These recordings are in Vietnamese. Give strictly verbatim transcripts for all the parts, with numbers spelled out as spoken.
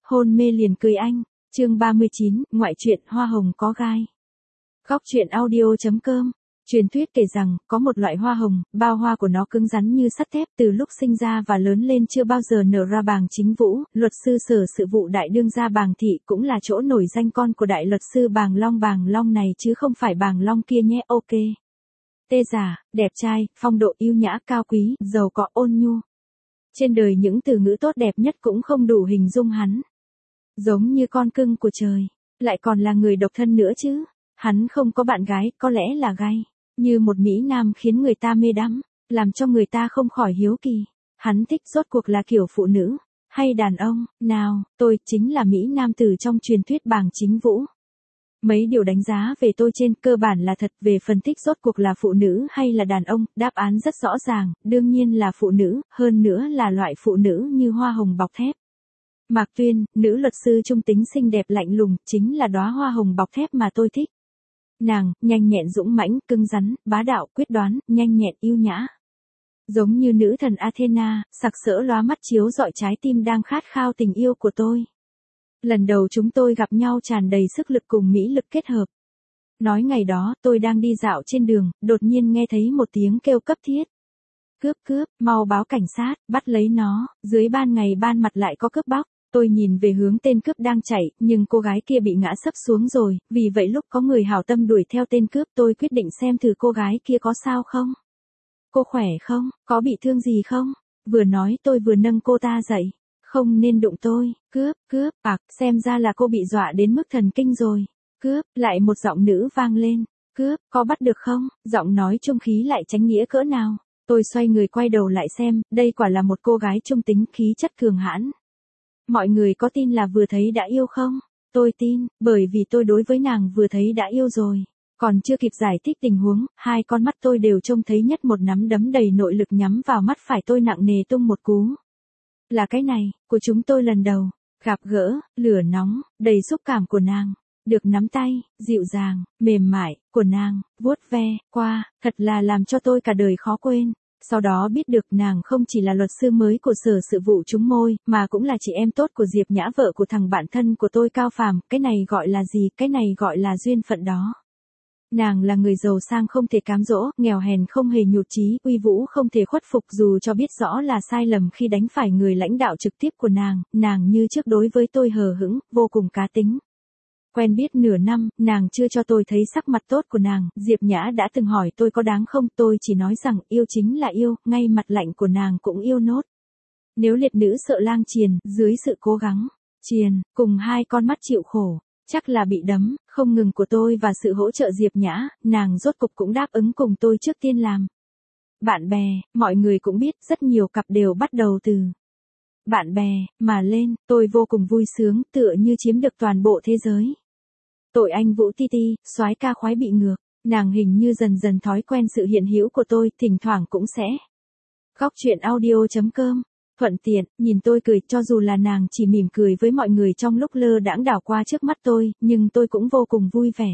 hôn mê liền cười anh. Chương ba mươi chín, ngoại truyện hoa hồng có gai. Góc truyện audio chấm com. Truyền thuyết kể rằng, có một loại hoa hồng, bao hoa của nó cứng rắn như sắt thép, từ lúc sinh ra và lớn lên chưa bao giờ nở ra bàng chính vũ. Luật sư sở sự vụ đại đương gia Bàng Thị cũng là chỗ nổi danh con của đại luật sư Bàng Long. Bàng Long này chứ không phải Bàng Long kia nhé, ok. Tê giả, đẹp trai, phong độ yêu nhã, cao quý, giàu có, ôn nhu. Trên đời những từ ngữ tốt đẹp nhất cũng không đủ hình dung hắn. Giống như con cưng của trời, lại còn là người độc thân nữa chứ. Hắn không có bạn gái, có lẽ là gay. Như một mỹ nam khiến người ta mê đắm, làm cho người ta không khỏi hiếu kỳ. Hắn thích rốt cuộc là kiểu phụ nữ, hay đàn ông? Nào, tôi chính là mỹ nam tử trong truyền thuyết Bàng Chính Vũ. Mấy điều đánh giá về tôi trên cơ bản là thật. Về phân tích rốt cuộc là phụ nữ hay là đàn ông, đáp án rất rõ ràng, đương nhiên là phụ nữ, hơn nữa là loại phụ nữ như hoa hồng bọc thép. Mạc Tuyên, nữ luật sư trung tính xinh đẹp lạnh lùng, chính là đóa hoa hồng bọc thép mà tôi thích. Nàng, nhanh nhẹn dũng mãnh, cứng rắn, bá đạo, quyết đoán, nhanh nhẹn yêu nhã. Giống như nữ thần Athena, sặc sỡ lóa mắt chiếu rọi trái tim đang khát khao tình yêu của tôi. Lần đầu chúng tôi gặp nhau tràn đầy sức lực cùng mỹ lực kết hợp. Nói ngày đó, tôi đang đi dạo trên đường, đột nhiên nghe thấy một tiếng kêu cấp thiết. Cướp cướp, mau báo cảnh sát, bắt lấy nó, dưới ban ngày ban mặt lại có cướp bóc. Tôi nhìn về hướng tên cướp đang chạy, nhưng cô gái kia bị ngã sấp xuống rồi, vì vậy lúc có người hảo tâm đuổi theo tên cướp tôi quyết định xem thử cô gái kia có sao không. Cô khỏe không, có bị thương gì không? Vừa nói tôi vừa nâng cô ta dậy. Không nên đụng tôi, cướp, cướp, ạc, xem ra là cô bị dọa đến mức thần kinh rồi. Cướp, lại một giọng nữ vang lên. Cướp, có bắt được không? Giọng nói trung khí lại tránh nghĩa cỡ nào. Tôi xoay người quay đầu lại xem, đây quả là một cô gái trung tính, khí chất cường hãn. Mọi người có tin là vừa thấy đã yêu không? Tôi tin, bởi vì tôi đối với nàng vừa thấy đã yêu rồi. Còn chưa kịp giải thích tình huống, hai con mắt tôi đều trông thấy nhất một nắm đấm đầy nội lực nhắm vào mắt phải tôi nặng nề tung một cú. Là cái này, của chúng tôi lần đầu, gặp gỡ, lửa nóng, đầy xúc cảm của nàng. Được nắm tay, dịu dàng, mềm mại, của nàng, vuốt ve, qua, thật là làm cho tôi cả đời khó quên. Sau đó biết được nàng không chỉ là luật sư mới của sở sự vụ chúng môi, mà cũng là chị em tốt của Diệp Nhã, vợ của thằng bạn thân của tôi Cao Phàm. Cái này gọi là gì? Cái này gọi là duyên phận đó. Nàng là người giàu sang không thể cám dỗ, nghèo hèn không hề nhụt chí, uy vũ không thể khuất phục dù cho biết rõ là sai lầm khi đánh phải người lãnh đạo trực tiếp của nàng, nàng như trước đối với tôi hờ hững, vô cùng cá tính. Quen biết nửa năm, nàng chưa cho tôi thấy sắc mặt tốt của nàng, Diệp Nhã đã từng hỏi tôi có đáng không, tôi chỉ nói rằng yêu chính là yêu, ngay mặt lạnh của nàng cũng yêu nốt. Nếu liệt nữ sợ lang triền, dưới sự cố gắng, triền, cùng hai con mắt chịu khổ, chắc là bị đấm, không ngừng của tôi và sự hỗ trợ Diệp Nhã, nàng rốt cục cũng đáp ứng cùng tôi trước tiên làm. Bạn bè, mọi người cũng biết, rất nhiều cặp đều bắt đầu từ bạn bè, mà lên, tôi vô cùng vui sướng, tựa như chiếm được toàn bộ thế giới. Tội anh Vũ Ti Ti, soái ca khoái bị ngược, nàng hình như dần dần thói quen sự hiện hữu của tôi, thỉnh thoảng cũng sẽ. Góc truyện audio chấm com, thuận tiện, nhìn tôi cười, cho dù là nàng chỉ mỉm cười với mọi người trong lúc lơ đãng đảo qua trước mắt tôi, nhưng tôi cũng vô cùng vui vẻ.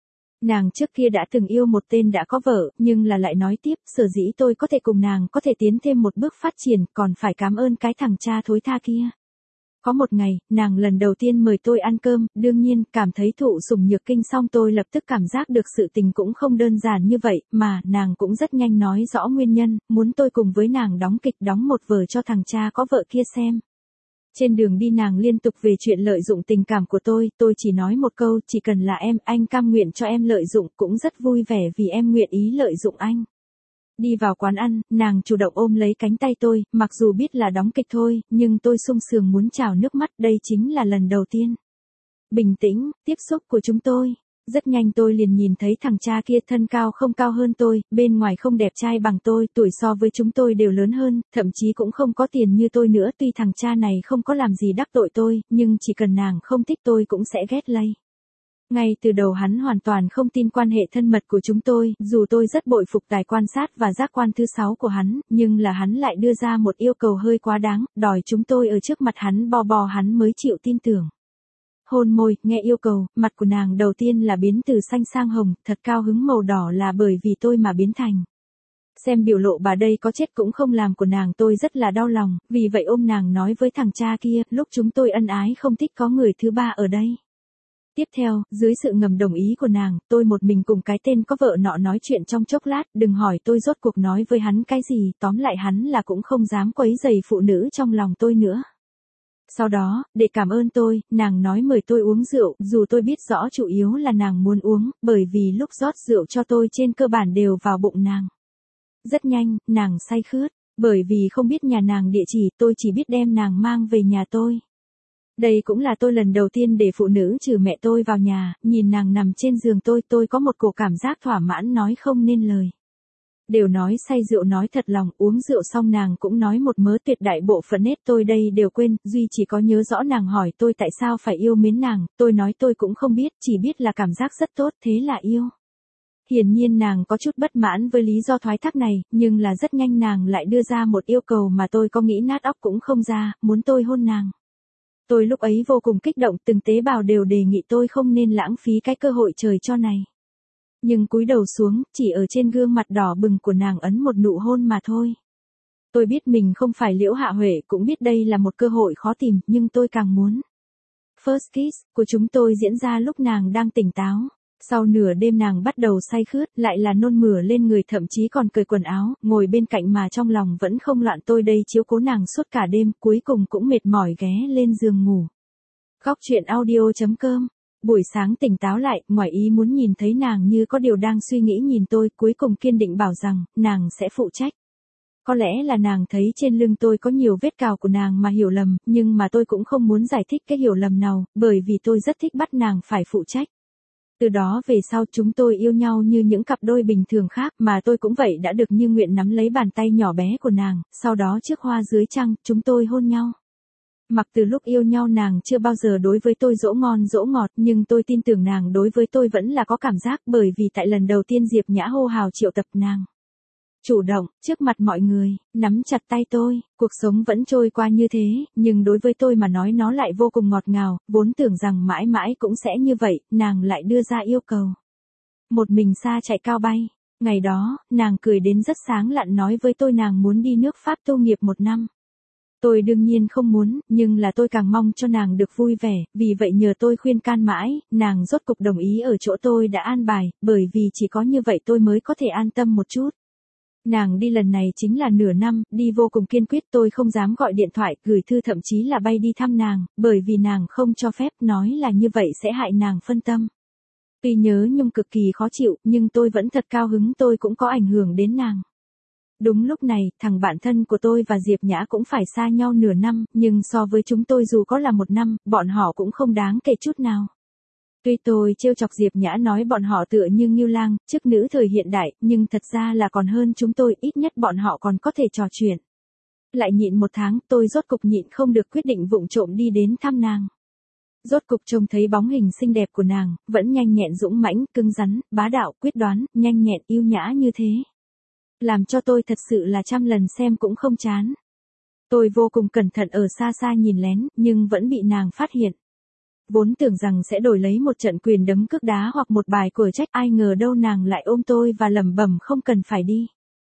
Nàng trước kia đã từng yêu một tên đã có vợ, nhưng là lại nói tiếp, sở dĩ tôi có thể cùng nàng có thể tiến thêm một bước phát triển, còn phải cảm ơn cái thằng cha thối tha kia. Có một ngày, nàng lần đầu tiên mời tôi ăn cơm, đương nhiên, cảm thấy thụ sủng nhược kinh xong tôi lập tức cảm giác được sự tình cũng không đơn giản như vậy, mà, nàng cũng rất nhanh nói rõ nguyên nhân, muốn tôi cùng với nàng đóng kịch đóng một vở cho thằng cha có vợ kia xem. Trên đường đi nàng liên tục về chuyện lợi dụng tình cảm của tôi, tôi chỉ nói một câu, chỉ cần là em, anh cam nguyện cho em lợi dụng, cũng rất vui vẻ vì em nguyện ý lợi dụng anh. Đi vào quán ăn, nàng chủ động ôm lấy cánh tay tôi, mặc dù biết là đóng kịch thôi, nhưng tôi sung sướng muốn trào nước mắt, đây chính là lần đầu tiên. Bình tĩnh, tiếp xúc của chúng tôi. Rất nhanh tôi liền nhìn thấy thằng cha kia, thân cao không cao hơn tôi, bên ngoài không đẹp trai bằng tôi, tuổi so với chúng tôi đều lớn hơn, thậm chí cũng không có tiền như tôi nữa. Tuy thằng cha này không có làm gì đắc tội tôi, nhưng chỉ cần nàng không thích tôi cũng sẽ ghét lây. Ngay từ đầu hắn hoàn toàn không tin quan hệ thân mật của chúng tôi, dù tôi rất bội phục tài quan sát và giác quan thứ sáu của hắn, nhưng là hắn lại đưa ra một yêu cầu hơi quá đáng, đòi chúng tôi ở trước mặt hắn bo bo hắn mới chịu tin tưởng. Hôn môi, nghe yêu cầu, mặt của nàng đầu tiên là biến từ xanh sang hồng, thật cao hứng, màu đỏ là bởi vì tôi mà biến thành. Xem biểu lộ bà đây có chết cũng không làm của nàng tôi rất là đau lòng, vì vậy ôm nàng nói với thằng cha kia, lúc chúng tôi ân ái không thích có người thứ ba ở đây. Tiếp theo, dưới sự ngầm đồng ý của nàng, tôi một mình cùng cái tên có vợ nọ nói chuyện trong chốc lát, đừng hỏi tôi rốt cuộc nói với hắn cái gì, tóm lại hắn là cũng không dám quấy rầy phụ nữ trong lòng tôi nữa. Sau đó, để cảm ơn tôi, nàng nói mời tôi uống rượu, dù tôi biết rõ chủ yếu là nàng muốn uống, bởi vì lúc rót rượu cho tôi trên cơ bản đều vào bụng nàng. Rất nhanh, nàng say khướt, bởi vì không biết nhà nàng địa chỉ, tôi chỉ biết đem nàng mang về nhà tôi. Đây cũng là tôi lần đầu tiên để phụ nữ trừ mẹ tôi vào nhà, nhìn nàng nằm trên giường tôi, tôi có một cổ cảm giác thỏa mãn nói không nên lời. Đều nói say rượu nói thật lòng, uống rượu xong nàng cũng nói một mớ tuyệt đại bộ phận nết tôi đây đều quên, duy chỉ có nhớ rõ nàng hỏi tôi tại sao phải yêu mến nàng, tôi nói tôi cũng không biết, chỉ biết là cảm giác rất tốt, thế là yêu. Hiển nhiên nàng có chút bất mãn với lý do thoái thác này, nhưng là rất nhanh nàng lại đưa ra một yêu cầu mà tôi có nghĩ nát óc cũng không ra, muốn tôi hôn nàng. Tôi lúc ấy vô cùng kích động, từng tế bào đều đề nghị tôi không nên lãng phí cái cơ hội trời cho này. Nhưng cúi đầu xuống, chỉ ở trên gương mặt đỏ bừng của nàng ấn một nụ hôn mà thôi. Tôi biết mình không phải Liễu Hạ Huệ, cũng biết đây là một cơ hội khó tìm, nhưng tôi càng muốn. First kiss của chúng tôi diễn ra lúc nàng đang tỉnh táo. Sau nửa đêm nàng bắt đầu say khướt, lại là nôn mửa lên người, thậm chí còn cởi quần áo, ngồi bên cạnh mà trong lòng vẫn không loạn, tôi đây chiếu cố nàng suốt cả đêm, cuối cùng cũng mệt mỏi ghé lên giường ngủ. Góc truyện audio chấm com. Buổi sáng tỉnh táo lại, ngoài ý muốn nhìn thấy nàng như có điều đang suy nghĩ nhìn tôi, cuối cùng kiên định bảo rằng, nàng sẽ phụ trách. Có lẽ là nàng thấy trên lưng tôi có nhiều vết cào của nàng mà hiểu lầm, nhưng mà tôi cũng không muốn giải thích cái hiểu lầm nào, bởi vì tôi rất thích bắt nàng phải phụ trách. Từ đó về sau chúng tôi yêu nhau như những cặp đôi bình thường khác, mà tôi cũng vậy đã được như nguyện nắm lấy bàn tay nhỏ bé của nàng, sau đó trước hoa dưới trăng, chúng tôi hôn nhau. Mặc từ lúc yêu nhau nàng chưa bao giờ đối với tôi dỗ ngon dỗ ngọt, nhưng tôi tin tưởng nàng đối với tôi vẫn là có cảm giác, bởi vì tại lần đầu tiên Diệp Nhã hô hào triệu tập nàng. Chủ động, trước mặt mọi người, nắm chặt tay tôi, cuộc sống vẫn trôi qua như thế, nhưng đối với tôi mà nói nó lại vô cùng ngọt ngào, vốn tưởng rằng mãi mãi cũng sẽ như vậy, nàng lại đưa ra yêu cầu. Một mình xa chạy cao bay, ngày đó, nàng cười đến rất sáng lạn nói với tôi nàng muốn đi nước Pháp tu nghiệp một năm. Tôi đương nhiên không muốn, nhưng là tôi càng mong cho nàng được vui vẻ, vì vậy nhờ tôi khuyên can mãi, nàng rốt cục đồng ý ở chỗ tôi đã an bài, bởi vì chỉ có như vậy tôi mới có thể an tâm một chút. Nàng đi lần này chính là nửa năm, đi vô cùng kiên quyết, tôi không dám gọi điện thoại, gửi thư, thậm chí là bay đi thăm nàng, bởi vì nàng không cho phép, nói là như vậy sẽ hại nàng phân tâm. Tuy nhớ nhung cực kỳ khó chịu, nhưng tôi vẫn thật cao hứng, tôi cũng có ảnh hưởng đến nàng. Đúng lúc này, thằng bạn thân của tôi và Diệp Nhã cũng phải xa nhau nửa năm, nhưng so với chúng tôi dù có là một năm, bọn họ cũng không đáng kể chút nào. Tuy tôi trêu chọc Diệp Nhã nói bọn họ tựa như Ngưu Lang, chức nữ thời hiện đại, nhưng thật ra là còn hơn chúng tôi, ít nhất bọn họ còn có thể trò chuyện. Lại nhịn một tháng, tôi rốt cục nhịn không được quyết định vụng trộm đi đến thăm nàng. Rốt cục trông thấy bóng hình xinh đẹp của nàng, vẫn nhanh nhẹn dũng mãnh, cứng rắn, bá đạo, quyết đoán, nhanh nhẹn, yêu nhã như thế. Làm cho tôi thật sự là trăm lần xem cũng không chán. Tôi vô cùng cẩn thận ở xa xa nhìn lén, nhưng vẫn bị nàng phát hiện. Vốn tưởng rằng sẽ đổi lấy một trận quyền đấm cước đá hoặc một bài cờ trách, ai ngờ đâu nàng lại ôm tôi và lẩm bẩm không cần phải đi.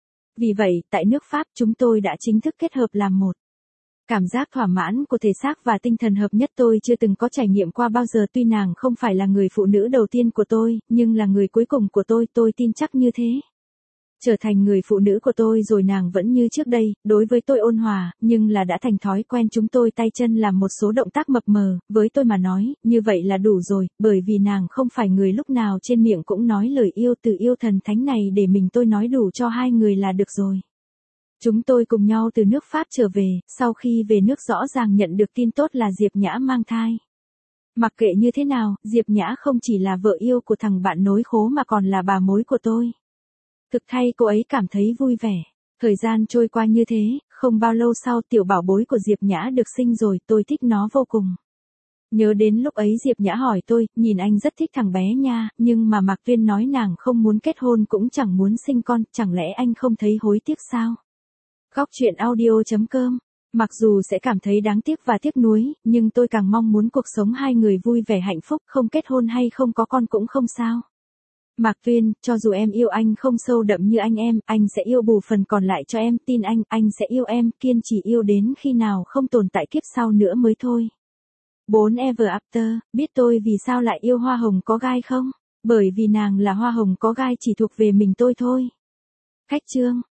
Vì vậy, tại nước Pháp chúng tôi đã chính thức kết hợp làm một. Cảm giác thỏa mãn của thể xác và tinh thần hợp nhất tôi chưa từng có trải nghiệm qua bao giờ, tuy nàng không phải là người phụ nữ đầu tiên của tôi, nhưng là người cuối cùng của tôi, tôi tin chắc như thế. Trở thành người phụ nữ của tôi rồi nàng vẫn như trước đây, đối với tôi ôn hòa, nhưng là đã thành thói quen chúng tôi tay chân làm một số động tác mập mờ, với tôi mà nói, như vậy là đủ rồi, bởi vì nàng không phải người lúc nào trên miệng cũng nói lời yêu từ yêu thần thánh này để mình tôi nói đủ cho hai người là được rồi. Chúng tôi cùng nhau từ nước Pháp trở về, sau khi về nước rõ ràng nhận được tin tốt là Diệp Nhã mang thai. Mặc kệ như thế nào, Diệp Nhã không chỉ là vợ yêu của thằng bạn nối khố mà còn là bà mối của tôi. Thực thay cô ấy cảm thấy vui vẻ. Thời gian trôi qua như thế, không bao lâu sau tiểu bảo bối của Diệp Nhã được sinh rồi, tôi thích nó vô cùng. Nhớ đến lúc ấy Diệp Nhã hỏi tôi, nhìn anh rất thích thằng bé nha, nhưng mà Mạc Tuyên nói nàng không muốn kết hôn cũng chẳng muốn sinh con, chẳng lẽ anh không thấy hối tiếc sao? Góc truyện audio chấm com. Mặc dù sẽ cảm thấy đáng tiếc và tiếc nuối, nhưng tôi càng mong muốn cuộc sống hai người vui vẻ hạnh phúc, không kết hôn hay không có con cũng không sao. Mạc Tuyên, cho dù em yêu anh không sâu đậm như anh em, anh sẽ yêu bù phần còn lại cho em, tin anh, anh sẽ yêu em, kiên trì yêu đến khi nào không tồn tại kiếp sau nữa mới thôi. bốn Ever After, biết tôi vì sao lại yêu hoa hồng có gai không? Bởi vì nàng là hoa hồng có gai chỉ thuộc về mình tôi thôi. Khách chương